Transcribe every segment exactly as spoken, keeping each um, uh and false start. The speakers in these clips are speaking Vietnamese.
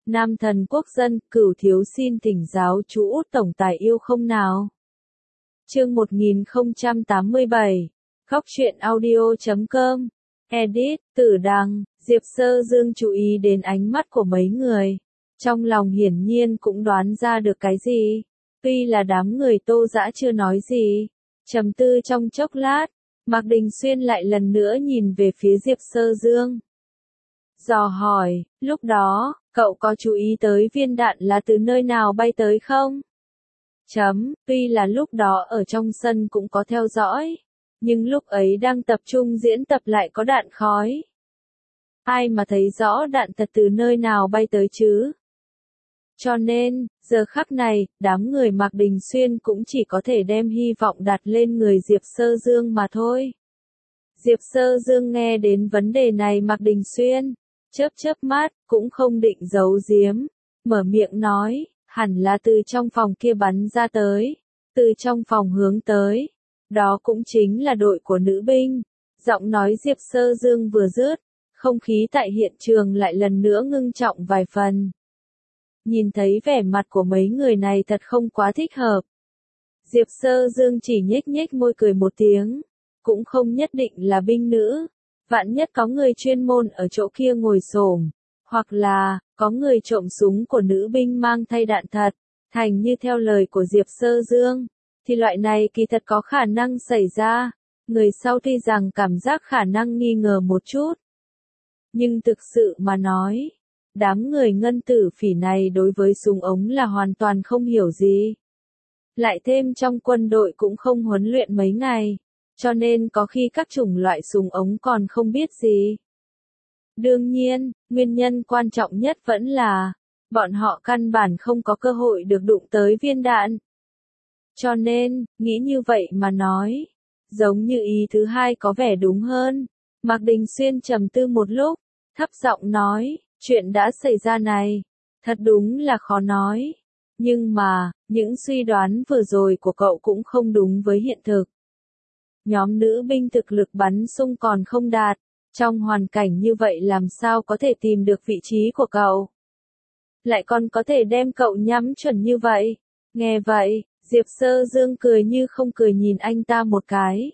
Nam thần quốc dân, Cửu thiếu xin thỉnh giáo chú Út tổng tài yêu không nào. Chương một nghìn không trăm tám mươi bảy, Khóc chuyện audio chấm com, edit, Tử Đằng. Diệp Sơ Dương chú ý đến ánh mắt của mấy người. Trong lòng hiển nhiên cũng đoán ra được cái gì. Tuy là đám người Tô Dã chưa nói gì. Trầm tư trong chốc lát, Mạc Đình Xuyên lại lần nữa nhìn về phía Diệp Sơ Dương. Dò hỏi, lúc đó, cậu có chú ý tới viên đạn là từ nơi nào bay tới không? Chấm, tuy là lúc đó ở trong sân cũng có theo dõi, nhưng lúc ấy đang tập trung diễn tập lại có đạn khói. Ai mà thấy rõ đạn thật từ nơi nào bay tới chứ? Cho nên, giờ khắc này, đám người Mạc Đình Xuyên cũng chỉ có thể đem hy vọng đặt lên người Diệp Sơ Dương mà thôi. Diệp Sơ Dương nghe đến vấn đề này Mạc Đình Xuyên, chớp chớp mắt, cũng không định giấu giếm, mở miệng nói, hẳn là từ trong phòng kia bắn ra tới, từ trong phòng hướng tới, đó cũng chính là đội của nữ binh. Giọng nói Diệp Sơ Dương vừa dứt, không khí tại hiện trường lại lần nữa ngưng trọng vài phần. Nhìn thấy vẻ mặt của mấy người này thật không quá thích hợp. Diệp Sơ Dương chỉ nhếch nhếch môi cười một tiếng, cũng không nhất định là binh nữ. Vạn nhất có người chuyên môn ở chỗ kia ngồi xổm, hoặc là, có người trộm súng của nữ binh mang thay đạn thật, thành như theo lời của Diệp Sơ Dương, thì loại này kỳ thật có khả năng xảy ra, người sau tuy rằng cảm giác khả năng nghi ngờ một chút. Nhưng thực sự mà nói, đám người ngân tử phỉ này đối với súng ống là hoàn toàn không hiểu gì. Lại thêm trong quân đội cũng không huấn luyện mấy ngày. Cho nên có khi các chủng loại súng ống còn không biết gì. Đương nhiên, nguyên nhân quan trọng nhất vẫn là, bọn họ căn bản không có cơ hội được đụng tới viên đạn. Cho nên, nghĩ như vậy mà nói, giống như ý thứ hai có vẻ đúng hơn. Mạc Đình Xuyên trầm tư một lúc, thấp giọng nói, chuyện đã xảy ra này, thật đúng là khó nói. Nhưng mà, những suy đoán vừa rồi của cậu cũng không đúng với hiện thực. Nhóm nữ binh thực lực bắn sung còn không đạt, trong hoàn cảnh như vậy làm sao có thể tìm được vị trí của cậu? Lại còn có thể đem cậu nhắm chuẩn như vậy? Nghe vậy, Diệp Sơ Dương cười như không cười nhìn anh ta một cái.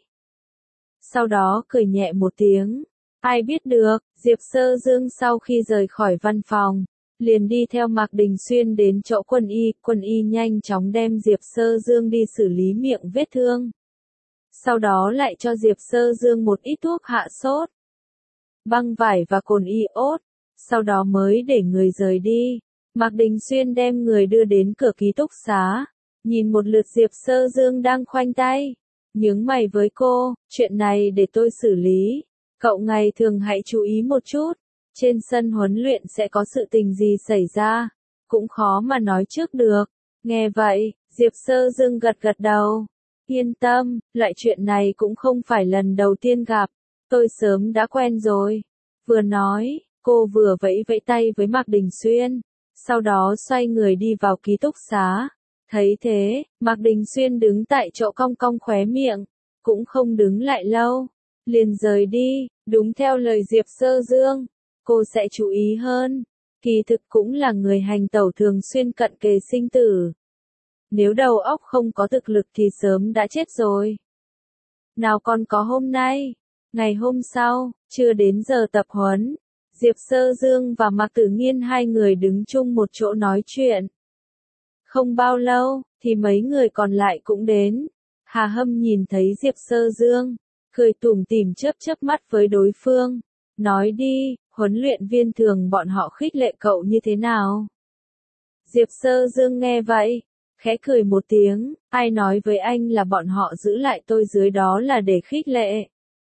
Sau đó cười nhẹ một tiếng. Ai biết được, Diệp Sơ Dương sau khi rời khỏi văn phòng, liền đi theo Mạc Đình Xuyên đến chỗ quân y, quân y nhanh chóng đem Diệp Sơ Dương đi xử lý miệng vết thương. Sau đó lại cho Diệp Sơ Dương một ít thuốc hạ sốt, băng vải và cồn iốt, sau đó mới để người rời đi. Mạc Đình Xuyên đem người đưa đến cửa ký túc xá, nhìn một lượt Diệp Sơ Dương đang khoanh tay, nhướng mày với cô, chuyện này để tôi xử lý, cậu ngày thường hãy chú ý một chút, trên sân huấn luyện sẽ có sự tình gì xảy ra, cũng khó mà nói trước được. Nghe vậy, Diệp Sơ Dương gật gật đầu. Yên tâm, loại chuyện này cũng không phải lần đầu tiên gặp, tôi sớm đã quen rồi. Vừa nói, cô vừa vẫy vẫy tay với Mạc Đình Xuyên, sau đó xoay người đi vào ký túc xá. Thấy thế, Mạc Đình Xuyên đứng tại chỗ cong cong khóe miệng, cũng không đứng lại lâu, liền rời đi, đúng theo lời Diệp Sơ Dương, cô sẽ chú ý hơn, kỳ thực cũng là người hành tẩu thường xuyên cận kề sinh tử. Nếu đầu óc không có thực lực thì sớm đã chết rồi. Nào còn có hôm nay, ngày hôm sau, chưa đến giờ tập huấn, Diệp Sơ Dương và Mạc Tử Nghiên hai người đứng chung một chỗ nói chuyện. Không bao lâu, thì mấy người còn lại cũng đến. Hà Hâm nhìn thấy Diệp Sơ Dương, cười tủm tỉm chớp chớp mắt với đối phương, nói đi, huấn luyện viên thường bọn họ khích lệ cậu như thế nào? Diệp Sơ Dương nghe vậy, khẽ cười một tiếng, ai nói với anh là bọn họ giữ lại tôi dưới đó là để khích lệ?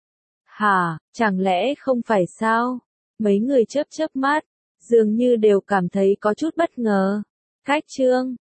Hả, chẳng lẽ không phải sao? Mấy người chớp chớp mắt, dường như đều cảm thấy có chút bất ngờ. Cách chương